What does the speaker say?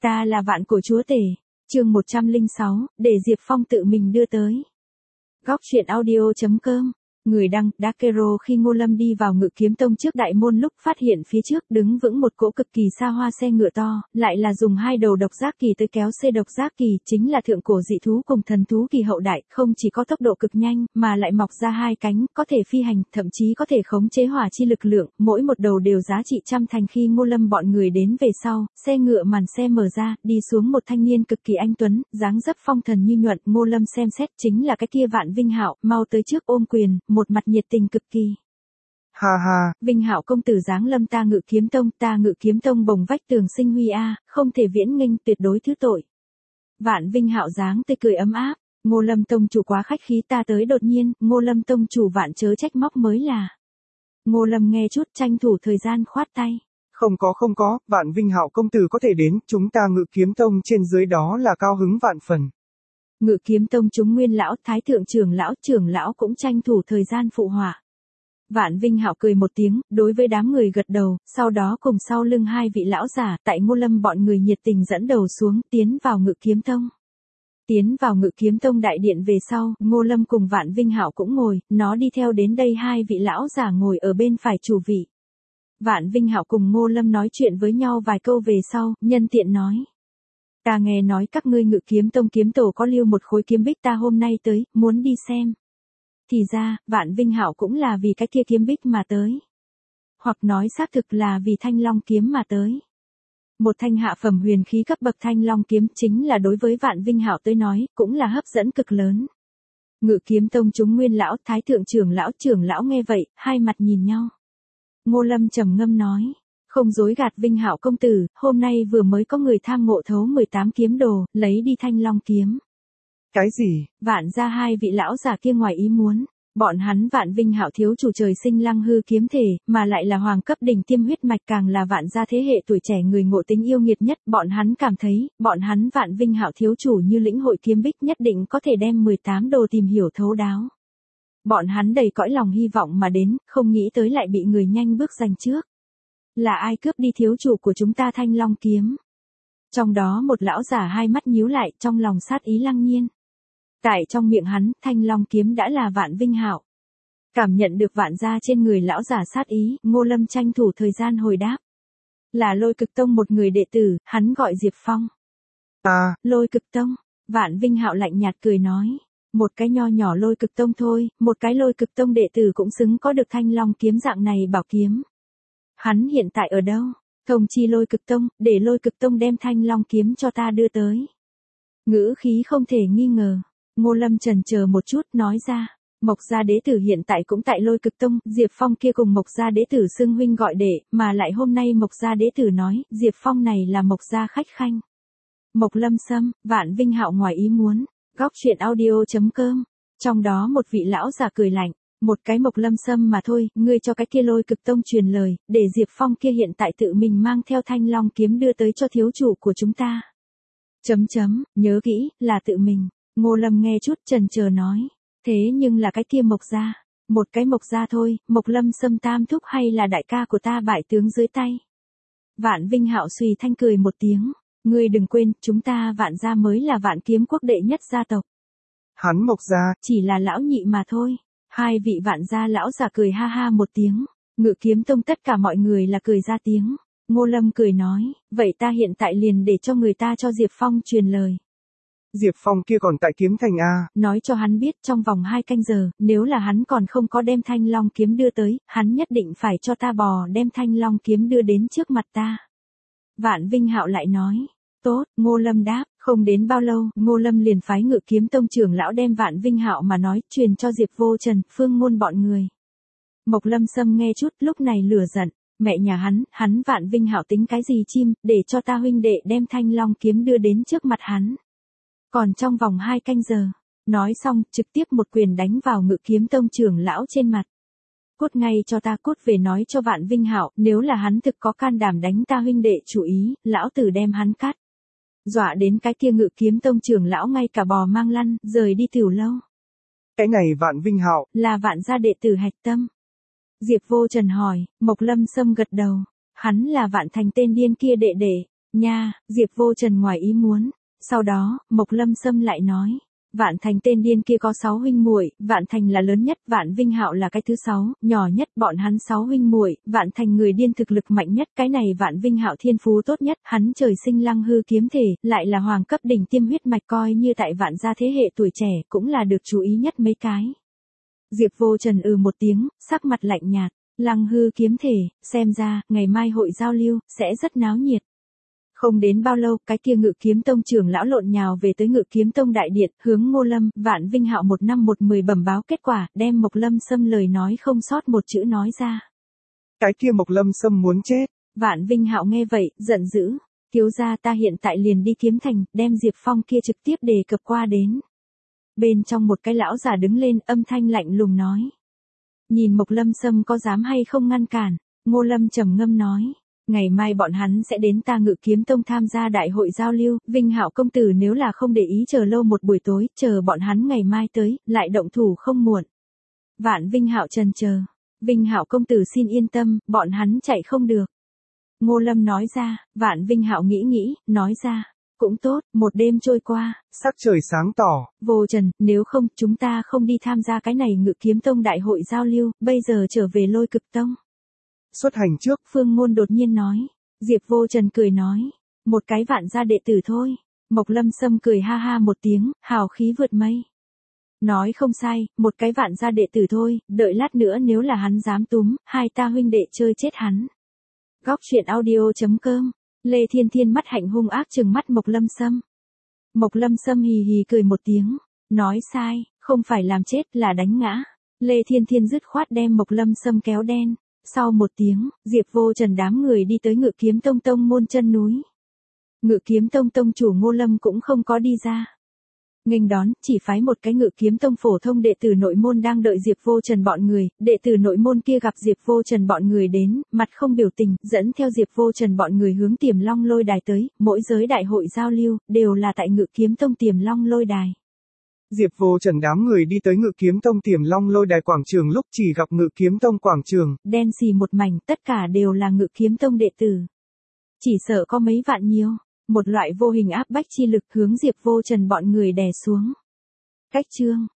Ta là vạn cổ chúa tể. Chương 106, để Diệp Phong tự mình đưa tới. Góc truyện audio.com. Người đăng, Dakero khi Ngô Lâm đi vào Ngự Kiếm Tông trước đại môn lúc phát hiện phía trước đứng vững một cỗ cực kỳ xa hoa xe ngựa to, lại là dùng hai đầu độc giác kỳ tới kéo xe độc giác kỳ, chính là thượng cổ dị thú cùng thần thú kỳ hậu đại, không chỉ có tốc độ cực nhanh, mà lại mọc ra hai cánh, có thể phi hành, thậm chí có thể khống chế hỏa chi lực lượng, mỗi một đầu đều giá trị trăm thành. Khi Ngô Lâm bọn người đến về sau, xe ngựa màn xe mở ra, đi xuống một thanh niên cực kỳ anh tuấn, dáng dấp phong thần như nhuận. Ngô Lâm xem xét chính là cái kia Vạn Vinh Hạo, mau tới trước ôm quyền, một mặt nhiệt tình cực kỳ. Ha ha, Vinh Hạo công tử giáng lâm ta Ngự Kiếm Tông bồng vách tường sinh huy a, không thể viễn nghênh, tuyệt đối thứ tội. Vạn Vinh Hạo dáng tươi cười ấm áp, Ngô Lâm tông chủ quá khách khí, ta tới đột nhiên, Ngô Lâm tông chủ vạn chớ trách móc mới là. Ngô Lâm nghe chút tranh thủ thời gian khoát tay. Không có, Vạn Vinh Hạo công tử có thể đến, chúng ta Ngự Kiếm Tông trên dưới đó là cao hứng vạn phần. Ngự Kiếm Tông chúng nguyên lão, thái thượng trưởng lão cũng tranh thủ thời gian phụ họa. Vạn Vinh Hạo cười một tiếng, đối với đám người gật đầu, sau đó cùng sau lưng hai vị lão giả, tại Ngô Lâm bọn người nhiệt tình dẫn đầu xuống, tiến vào Ngự Kiếm Tông. Tiến vào Ngự Kiếm Tông đại điện về sau, Ngô Lâm cùng Vạn Vinh Hạo cũng ngồi, nó đi theo đến đây hai vị lão giả ngồi ở bên phải chủ vị. Vạn Vinh Hạo cùng Ngô Lâm nói chuyện với nhau vài câu về sau, nhân tiện nói. Ta nghe nói các ngươi Ngự Kiếm Tông kiếm tổ có lưu một khối kiếm bích, ta hôm nay tới, muốn đi xem. Thì ra, Vạn Vinh Hạo cũng là vì cái kia kiếm bích mà tới. Hoặc nói xác thực là vì Thanh Long kiếm mà tới. Một thanh hạ phẩm huyền khí cấp bậc Thanh Long kiếm chính là đối với Vạn Vinh Hạo tới nói, cũng là hấp dẫn cực lớn. Ngự Kiếm Tông chúng nguyên lão, thái thượng trưởng lão nghe vậy, hai mặt nhìn nhau. Ngô Lâm trầm ngâm nói. Không dối gạt Vinh Hạo công tử, hôm nay vừa mới có người tham ngộ thấu 18 kiếm đồ, lấy đi Thanh Long kiếm. Cái gì? Vạn ra hai vị lão già kia ngoài ý muốn. Bọn hắn Vạn Vinh Hạo thiếu chủ trời sinh lăng hư kiếm thể, mà lại là hoàng cấp đỉnh tiêm huyết mạch, càng là Vạn gia thế hệ tuổi trẻ người ngộ tính yêu nghiệt nhất. Bọn hắn cảm thấy, bọn hắn Vạn Vinh Hạo thiếu chủ như lĩnh hội kiếm bích nhất định có thể đem 18 đồ tìm hiểu thấu đáo. Bọn hắn đầy cõi lòng hy vọng mà đến, không nghĩ tới lại bị người nhanh bước giành trước. Là ai cướp đi thiếu chủ của chúng ta Thanh Long kiếm? Trong đó một lão giả hai mắt nhíu lại, trong lòng sát ý lăng nhiên. Tại trong miệng hắn, Thanh Long kiếm đã là Vạn Vinh Hạo. Cảm nhận được Vạn gia trên người lão giả sát ý, Ngô Lâm tranh thủ thời gian hồi đáp. Là Lôi Cực Tông một người đệ tử, hắn gọi Diệp Phong. Lôi Cực Tông. Vạn Vinh Hạo lạnh nhạt cười nói. Một cái nho nhỏ Lôi Cực Tông thôi, một cái Lôi Cực Tông đệ tử cũng xứng có được Thanh Long kiếm dạng này bảo kiếm. Hắn hiện tại ở đâu? Thông chi Lôi Cực Tông, để Lôi Cực Tông đem Thanh Long kiếm cho ta đưa tới. Ngữ khí không thể nghi ngờ. Ngô Lâm chần chờ một chút nói ra. Mộc gia đế tử hiện tại cũng tại Lôi Cực Tông, Diệp Phong kia cùng Mộc gia đế tử xưng huynh gọi đệ, mà lại hôm nay Mộc gia đế tử nói, Diệp Phong này là Mộc gia khách khanh. Mộc Lâm Sâm, Vạn Vinh Hạo ngoài ý muốn. Góc truyện audio.com. Trong đó một vị lão già cười lạnh. Một cái Mộc Lâm Sâm mà thôi, ngươi cho cái kia Lôi Cực Tông truyền lời, để Diệp Phong kia hiện tại tự mình mang theo Thanh Long kiếm đưa tới cho thiếu chủ của chúng ta. Nhớ kỹ, là tự mình. Ngô Lâm nghe chút chần chờ nói. Thế nhưng là cái kia Mộc gia. Một cái Mộc gia thôi, Mộc Lâm Sâm tam thúc hay là đại ca của ta bại tướng dưới tay. Vạn Vinh Hạo suy thanh cười một tiếng. Ngươi đừng quên, chúng ta Vạn gia mới là Vạn Kiếm quốc đệ nhất gia tộc. Hắn Mộc gia chỉ là lão nhị mà thôi. Hai vị Vạn gia lão già cười ha ha một tiếng. Ngự Kiếm Tông tất cả mọi người là cười ra tiếng. Ngô Lâm cười nói, vậy ta hiện tại liền để cho người ta cho Diệp Phong truyền lời. Diệp Phong kia còn tại Kiếm Thành a. Nói cho hắn biết trong vòng 2 canh giờ, nếu là hắn còn không có đem Thanh Long kiếm đưa tới, hắn nhất định phải cho ta bò đem Thanh Long kiếm đưa đến trước mặt ta. Vạn Vinh Hạo lại nói, tốt, Ngô Lâm đáp, không đến bao lâu, Ngô Lâm liền phái Ngự Kiếm Tông trưởng lão đem Vạn Vinh Hạo mà nói, truyền cho Diệp Vô Trần, Phương Ngôn bọn người. Mộc Lâm Sâm nghe chút, lúc này lửa giận, mẹ nhà hắn Vạn Vinh Hạo tính cái gì chim, để cho ta huynh đệ đem Thanh Long kiếm đưa đến trước mặt hắn. Còn trong vòng 2 canh giờ, nói xong, trực tiếp một quyền đánh vào Ngự Kiếm Tông trưởng lão trên mặt. Cút ngay cho ta, cút về nói cho Vạn Vinh Hạo, nếu là hắn thực có can đảm đánh ta huynh đệ chủ ý, lão tử đem hắn cắt. Dọa đến cái kia Ngự Kiếm Tông trưởng lão ngay cả bò mang lăn, rời đi tiểu lâu. Cái này Vạn Vinh Hạo là Vạn gia đệ tử hạch tâm. Diệp Vô Trần hỏi, Mộc Lâm Sâm gật đầu. Hắn là Vạn Thành tên điên kia đệ đệ. Nha, Diệp Vô Trần ngoài ý muốn. Sau đó, Mộc Lâm Sâm lại nói. Vạn Thành tên điên kia có 6 huynh muội, Vạn Thành là lớn nhất, Vạn Vinh Hạo là cái thứ 6, nhỏ nhất, bọn hắn 6 huynh muội, Vạn Thành người điên thực lực mạnh nhất, cái này Vạn Vinh Hạo thiên phú tốt nhất, hắn trời sinh lăng hư kiếm thể, lại là hoàng cấp đỉnh tiêm huyết mạch, coi như tại Vạn gia thế hệ tuổi trẻ, cũng là được chú ý nhất mấy cái. Diệp Vô Trần một tiếng, sắc mặt lạnh nhạt, lăng hư kiếm thể, xem ra, ngày mai hội giao lưu, sẽ rất náo nhiệt. Không đến bao lâu, cái kia Ngự Kiếm Tông trưởng lão lộn nhào về tới Ngự Kiếm Tông đại điện, hướng Ngô Lâm, Vạn Vinh Hạo 1/10 bẩm báo kết quả, đem Mộc Lâm Sâm lời nói không sót một chữ nói ra. Cái kia Mộc Lâm Sâm muốn chết. Vạn Vinh Hạo nghe vậy, giận dữ, thiếu gia ta hiện tại liền đi Kiếm Thành, đem Diệp Phong kia trực tiếp đề cập qua đến. Bên trong một cái lão già đứng lên, âm thanh lạnh lùng nói. Nhìn Mộc Lâm Sâm có dám hay không ngăn cản, Ngô Lâm trầm ngâm nói. Ngày mai bọn hắn sẽ đến ta Ngự Kiếm Tông tham gia đại hội giao lưu, Vinh Hạo công tử nếu là không để ý chờ lâu một buổi tối, chờ bọn hắn ngày mai tới, lại động thủ không muộn. Vạn Vinh Hạo chần chờ, Vinh Hạo công tử xin yên tâm, bọn hắn chạy không được. Ngô Lâm nói ra, Vạn Vinh Hạo nghĩ, nói ra, cũng tốt, một đêm trôi qua, sắc trời sáng tỏ. Vô Trần, nếu không, chúng ta không đi tham gia cái này Ngự Kiếm Tông đại hội giao lưu, bây giờ trở về Lôi Cực Tông. Xuất hành trước, Phương Ngôn đột nhiên nói. Diệp Vô Trần cười nói. Một cái Vạn gia đệ tử thôi. Mộc Lâm Sâm cười ha ha một tiếng, hào khí vượt mây. Nói không sai, một cái Vạn gia đệ tử thôi, đợi lát nữa nếu là hắn dám túm, hai ta huynh đệ chơi chết hắn. Góc truyện audio.com. Lê Thiên Thiên mắt hạnh hung ác trừng mắt Mộc Lâm Sâm. Mộc Lâm Sâm hì hì cười một tiếng. Nói sai, không phải làm chết là đánh ngã. Lê Thiên Thiên dứt khoát đem Mộc Lâm Sâm kéo đen. Sau một tiếng, Diệp Vô Trần đám người đi tới Ngự Kiếm Tông tông môn chân núi. Ngự Kiếm Tông tông chủ Ngô Lâm cũng không có đi ra. Nghênh đón, chỉ phái một cái Ngự Kiếm Tông phổ thông đệ tử nội môn đang đợi Diệp Vô Trần bọn người, đệ tử nội môn kia gặp Diệp Vô Trần bọn người đến, mặt không biểu tình, dẫn theo Diệp Vô Trần bọn người hướng Tiềm Long Lôi Đài tới, mỗi giới đại hội giao lưu, đều là tại Ngự Kiếm Tông Tiềm Long Lôi Đài. Diệp Vô Trần đám người đi tới Ngự Kiếm Tông Tiềm Long Lôi Đài quảng trường lúc chỉ gặp Ngự Kiếm Tông quảng trường. Đen xì một mảnh, tất cả đều là Ngự Kiếm Tông đệ tử. Chỉ sợ có mấy vạn nhiều, một loại vô hình áp bách chi lực hướng Diệp Vô Trần bọn người đè xuống. Cách chương